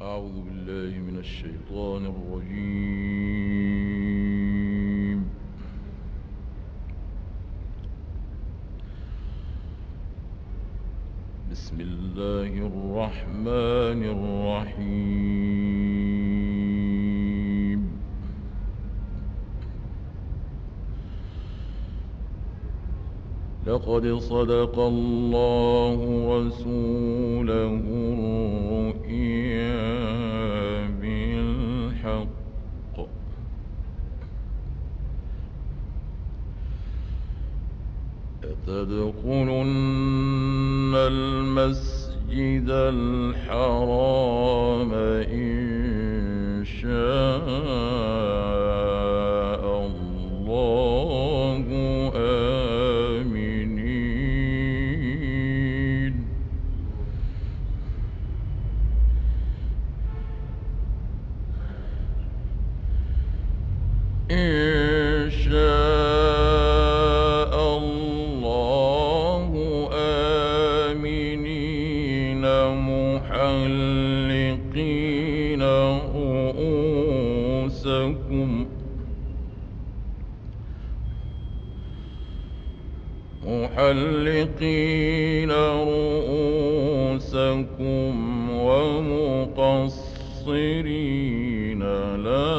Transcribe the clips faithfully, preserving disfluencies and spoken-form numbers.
أعوذ بالله من الشيطان الرجيم. بسم الله الرحمن الرحيم. لقد صدق الله رسوله الرؤيا بالحق لتدخلن المسجد الحرام إن شاء الله آمنين. إن شاء الله آمنين محلقين رؤوسكم محلقين رؤوسكم ومقصرين لا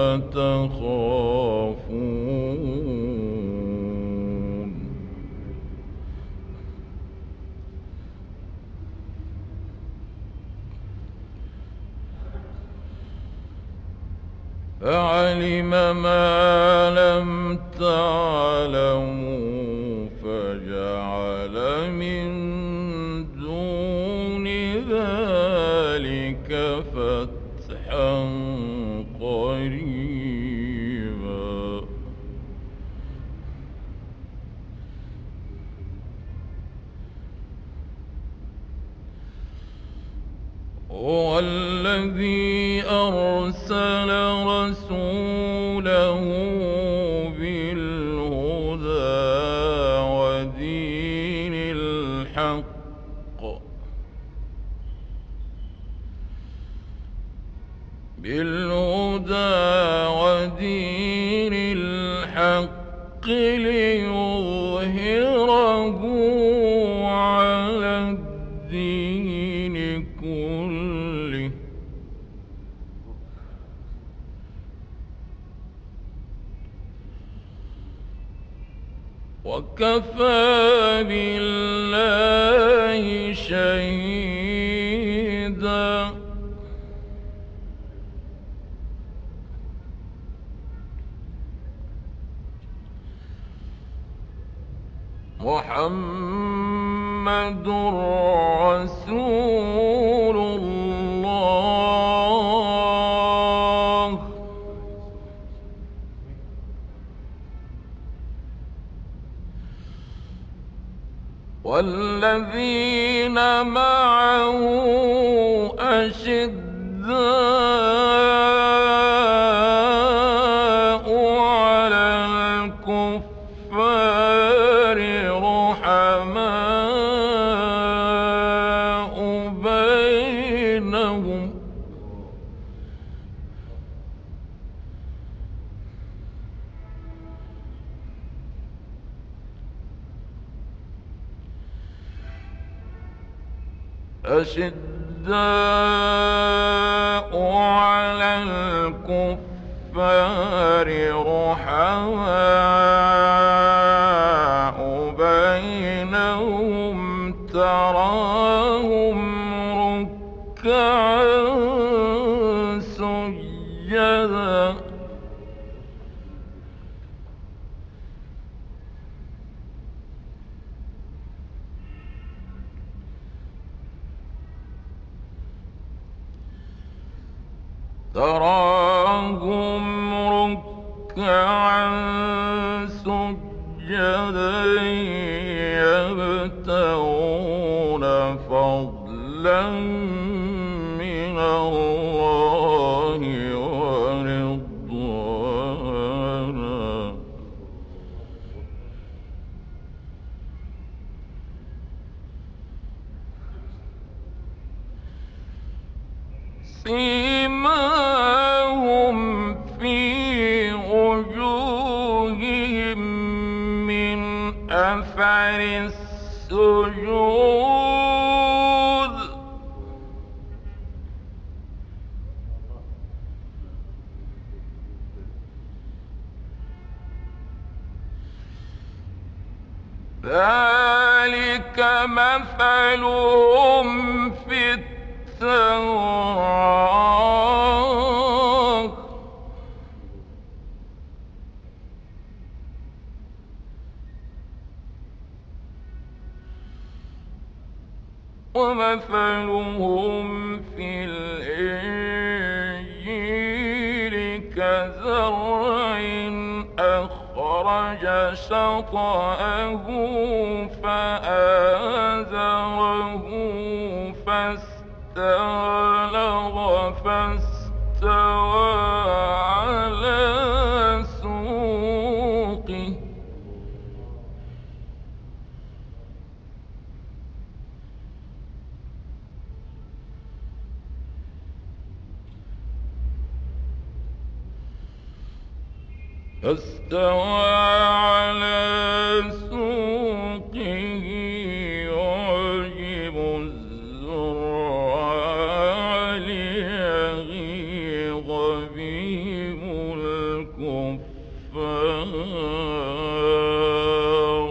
تخافون. فعلم ما لم تعلموا فجعل من دون ذلك فتحا قريبا. هو الذي أرسل رسوله بالهدى ودين الحق بالهدى ودين الحق ليظهره على الدين كله وكفى بالله شهيدا. محمد رسول الله والذين معه أشداء على الكفار رحماء بينهم أشداء على الكفار رحماء بينهم تراهم ركعا سجدا تراهم ركعا سجدا يبتغون فضلا من الله ورضوانا سيماهم في وجوههم من أثر السجود ذلك مثلهم في التوراة ومثلهم في الإنجيل كزرع أخرج شطأه فآزره فاستغلظ فاستوى على سوقه فاستوى على سوقه يعجب الزراع ليغيظ بهم الكفار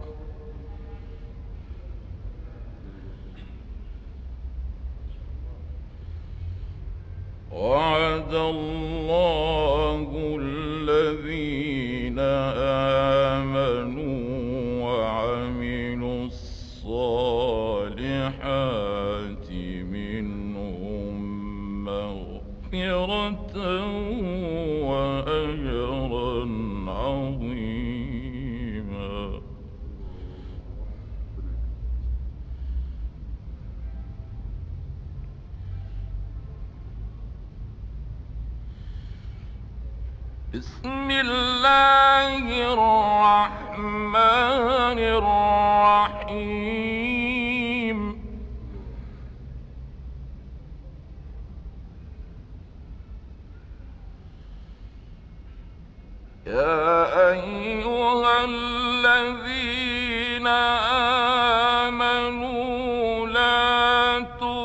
وعد الله الذين آمنوا وعملوا الصالحات منهم مغفرة وأجرا عظيما بسم الله الرحمن الرحيم يا أيها الذين آمنوا لا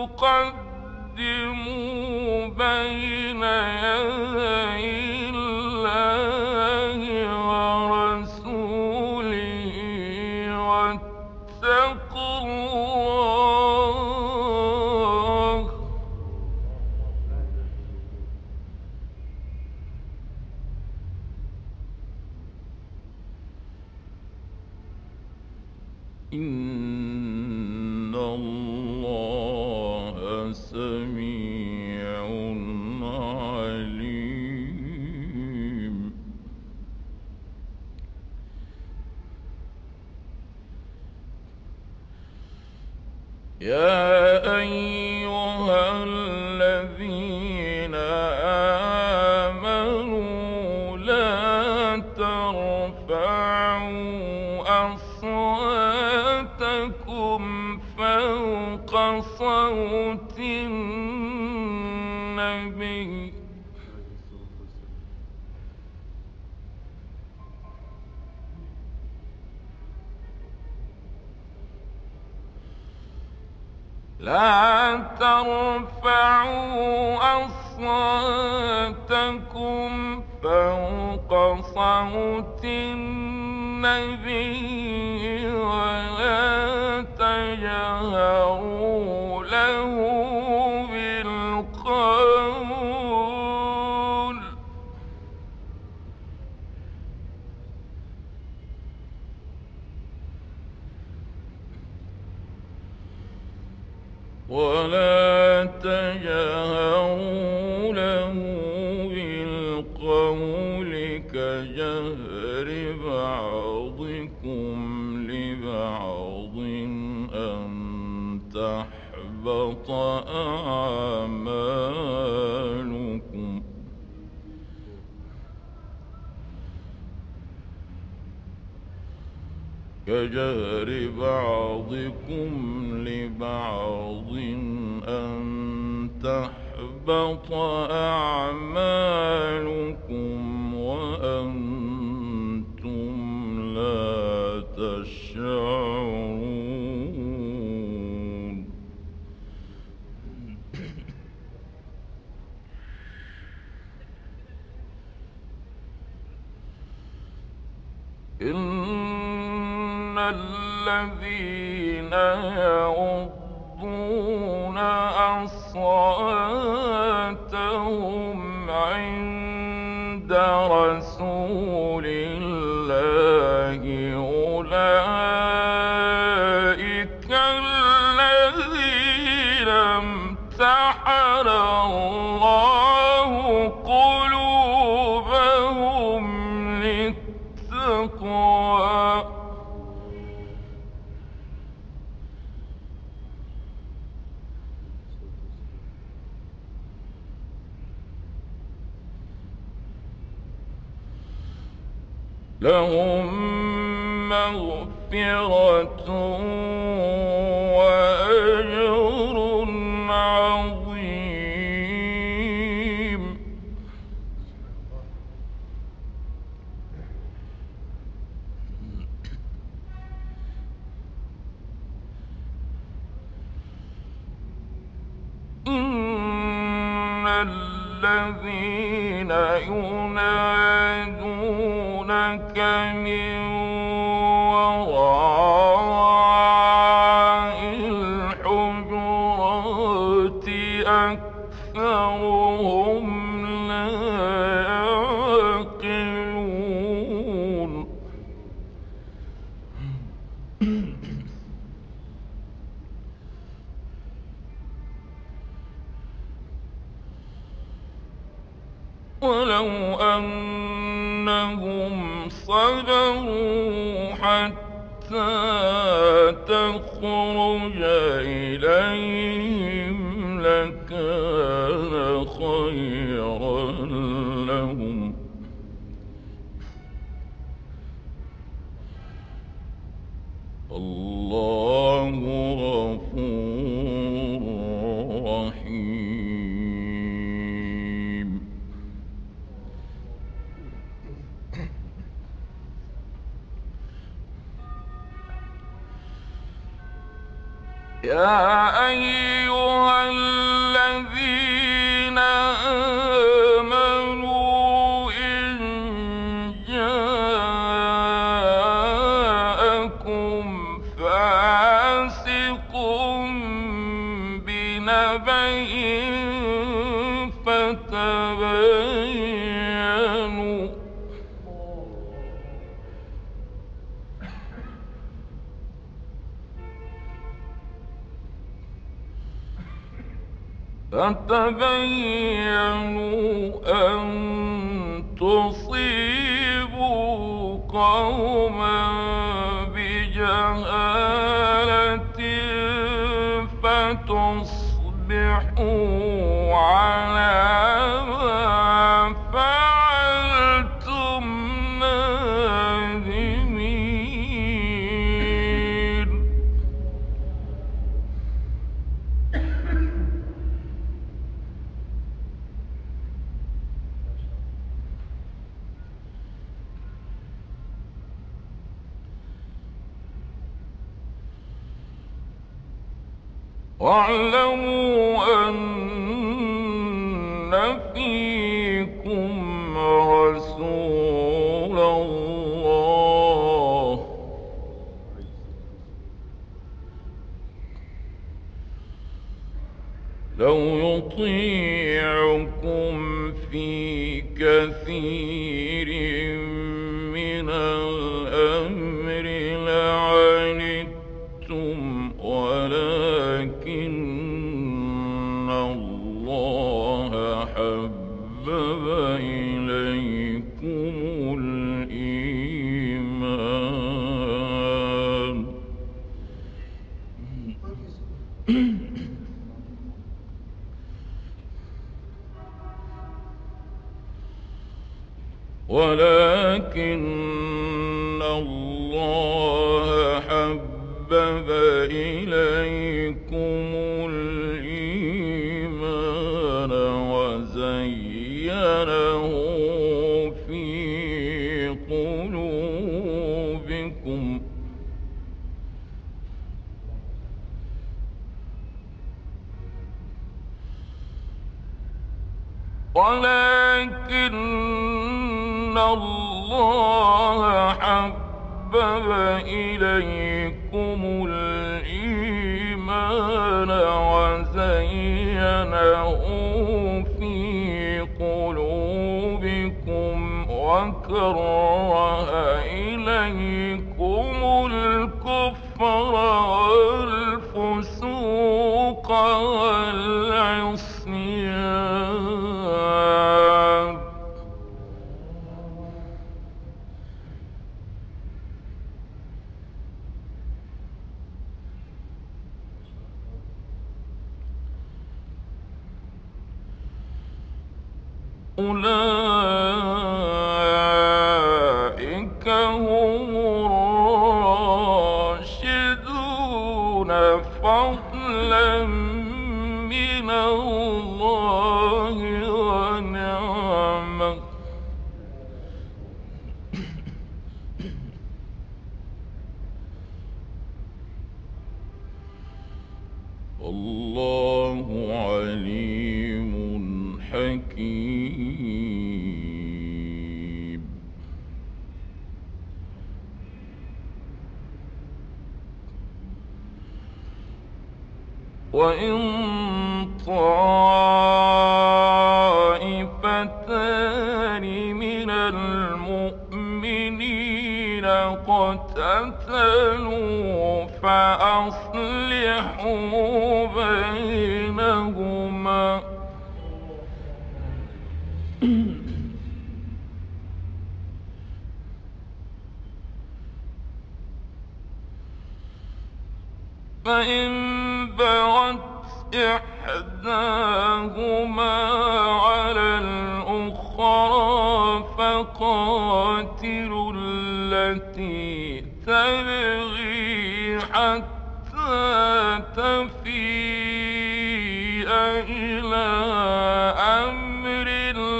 تقدموا بين يدي الله ورسوله واتقوا الله إن الله سميع عليم يا أيها الذين آمنوا لا ترفعوا أصواتكم فوق صوت النبي لا ترفعوا أصواتكم فوق صوت النبي ولا تجهروا له بالقول ولا تجهروا له بالقول كجهر بعضكم لبعض أن تحبط أعمالكم كجهر بعضكم لبعض أن تحبط تحبط أعمالكم وأنتم لا تشعرون. إن الذين يغضون أصواتهم عند رسول الله أولئك الذين امتحن الله قلوبهم للتقوى. لهم مغفرة وأجر عظيم. إن الذين ينادونك من وراء الحجرات أكثرهم لا يعقلون. ولو أنهم صبروا حتى تخرج إليهم لكان خيرا لهم. الله غفور رحيم. يا أيها الذين آمنوا إن جاءكم فاسق بنبأ فتبينوا فتبينوا أن تصيبوا قوما بجهالة فتصبحوا على ما فعلتم نادمين. واعلموا أن فيكم رسول الله لو يطيعكم في كثير من الأمر لعنتم ولكن الله حبب إليكم الإيمان ولكن الله حبب إليكم الإيمان ولكن الله حبب إليكم الإيمان وزينه في قلوبكم وكره إليكم الكفر والفسوق والعصيان أولئك هم الراشدون فضلا من الله ونعمة والله عليم حكيم. وإن طائفتان من المؤمنين اقتتلوا فأصلحوا بينهما فإن بغت إحداهما على الأخرى فقاتلوا التي تبغي حتى تفيء إلى أمر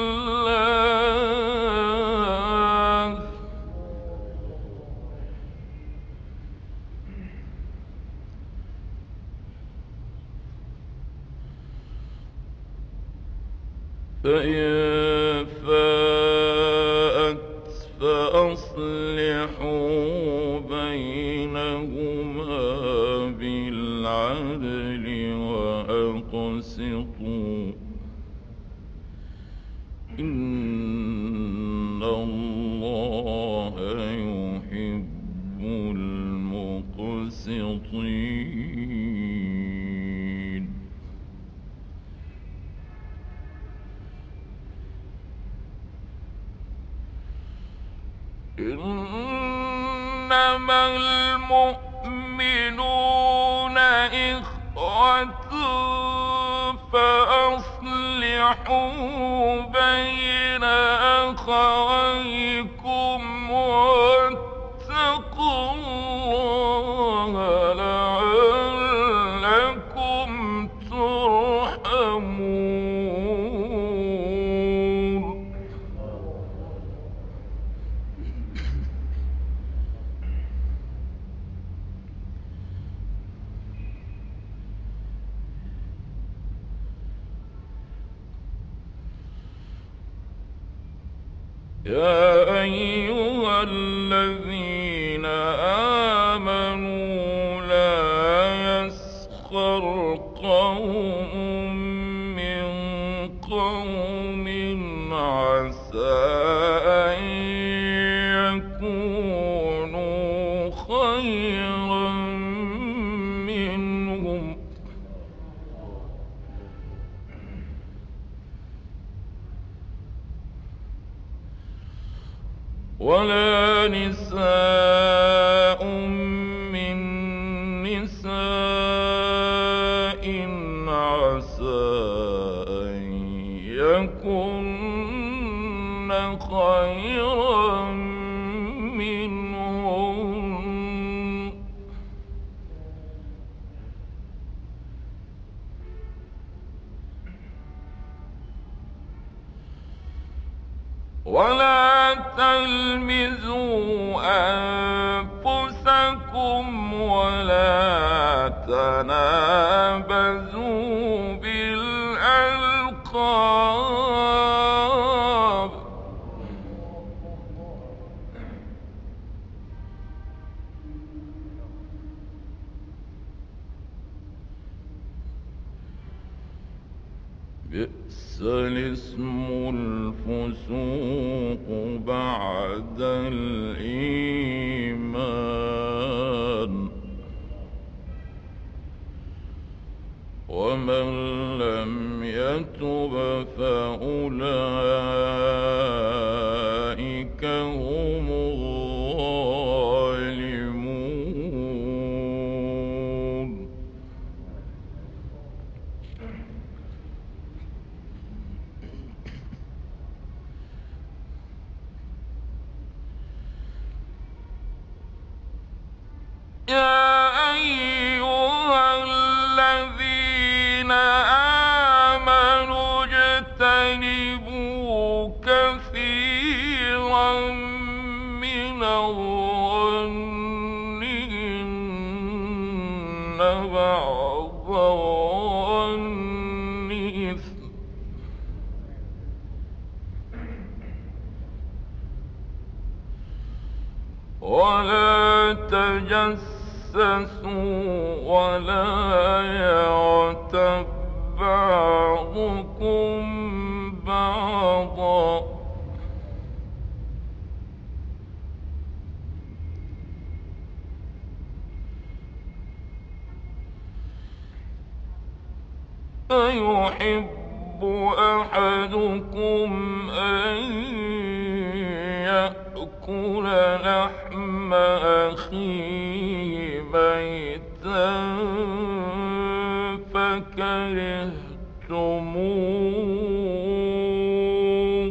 الله فإن فاءت فأصلحوا بينهما بالعدل وأقسطوا إن الله يحب المقسطين. إنما المؤمنون إخوة فأصلحوا بين أخويكم واتقوا الله لعلكم ترحمون. يا أيها الذين آمنوا لا يسخر قوم من قوم عسى أن يكونوا خيرا منهم ولا نساء من نساء عسى أن يكن خيرا منهن ولا تلمزوا أنفسكم ولا تنابزوا بالألقاب بئس الاسم الفسوق بعد الإيمان ومن لم يتب فأولئك هم الظالمون. يا أيها الذين آمنوا اجتنبوا كثيرا من الظن إن بعض الظن إثم ولا تجسسوا ولا يغتب بعضكم بعضا أيحب أحدكم أن يأكل لحم أخيه ميتا فكرهتموه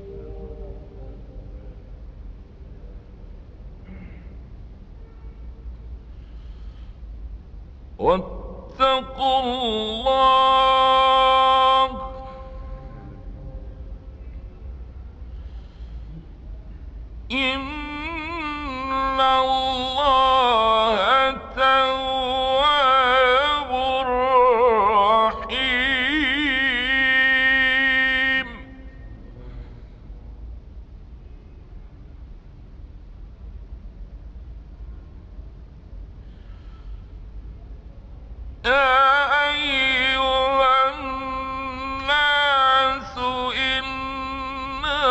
واتقوا الله إن الله تواب رحيم. يا أيها الناس إنا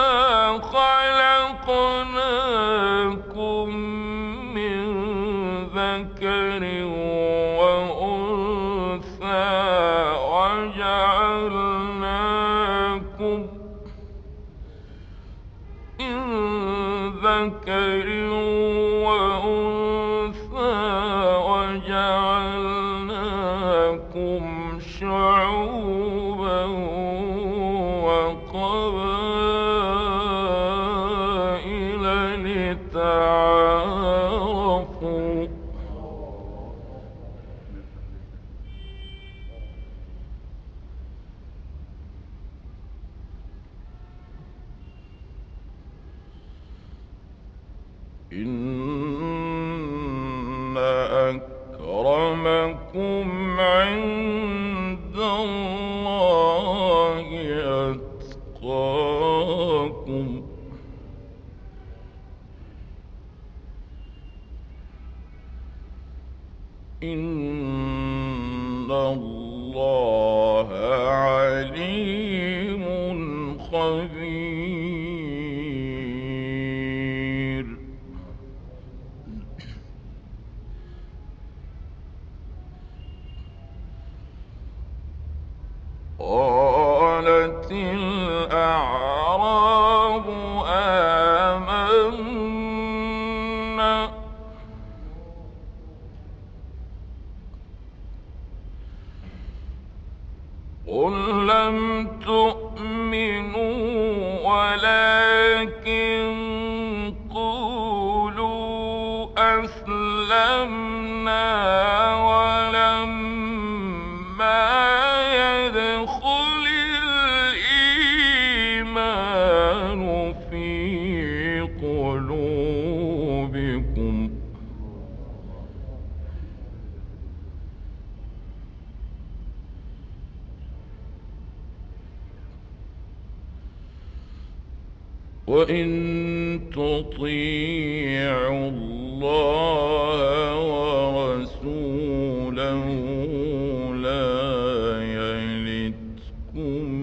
خلقناكم من ذكر وأنثى وجعلناكم من ذكر وأنثى وجعلناكم شعوبا وقبائل لتعارفوا إن أكرمكم عند الله أتقاكم إن الله عليم خبير. قالت الأعراب آمنا قل لم تؤمنوا ولكن قولوا أسلمنا ولما يدخل الإيمان في قلوبكم وإن تطيعوا الله ورسوله لا يلتكم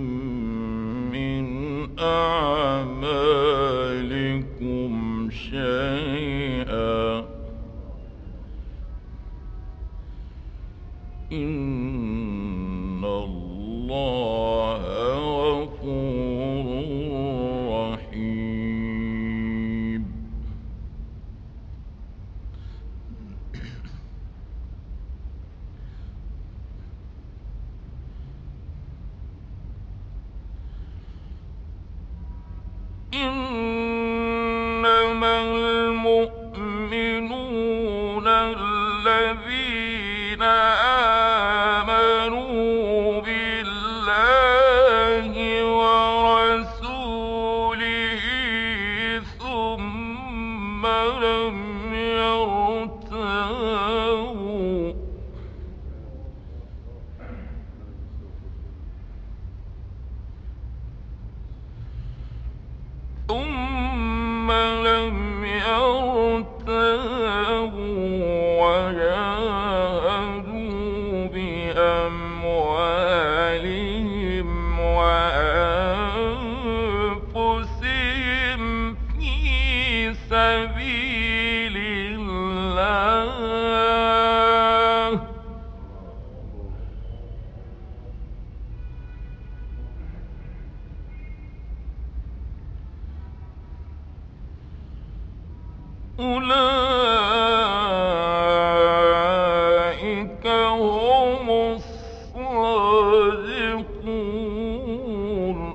أموالهم وأنفسهم في سبيل الله أولئك هم الصادقون.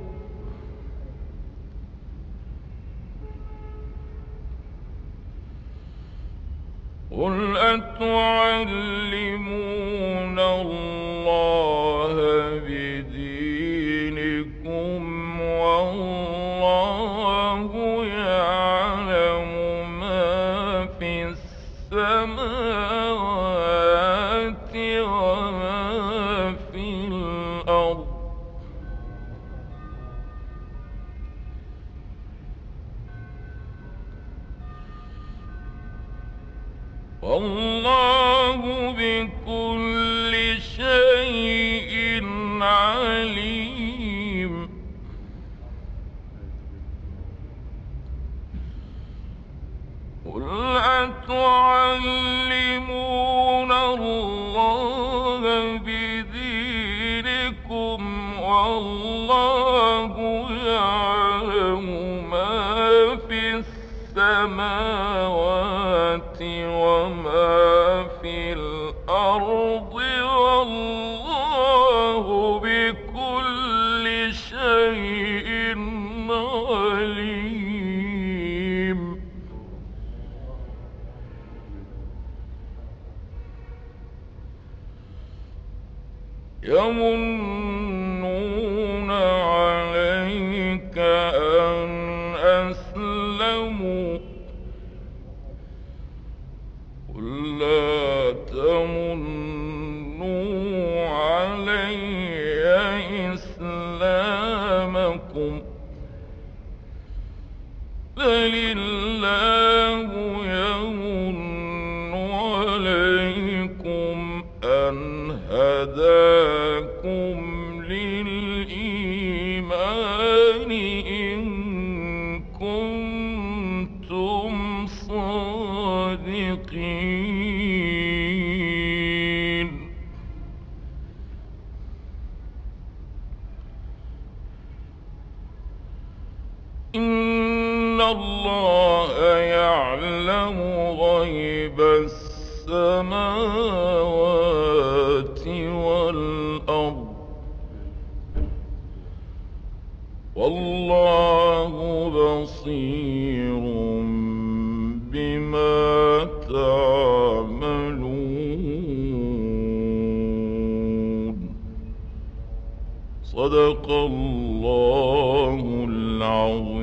قل أتعلمون الله بدينكم والله يعلم ما في السماوات وما في الأرض والله بكل شيء عليم. قل أتعلمون الله بدينكم والله يعلم ما في السماوات وما في الأرض والله بكل شيء عليم. يمنون عليك أن أسلموا قل لا تمنوا علي إسلامكم بل الله يمن عليكم أن هداكم للإيمان إن كنتم صادقين. إن الله يعلم غيب السماوات والأرض والله بصير بما تعملون. صدق الله العظيم.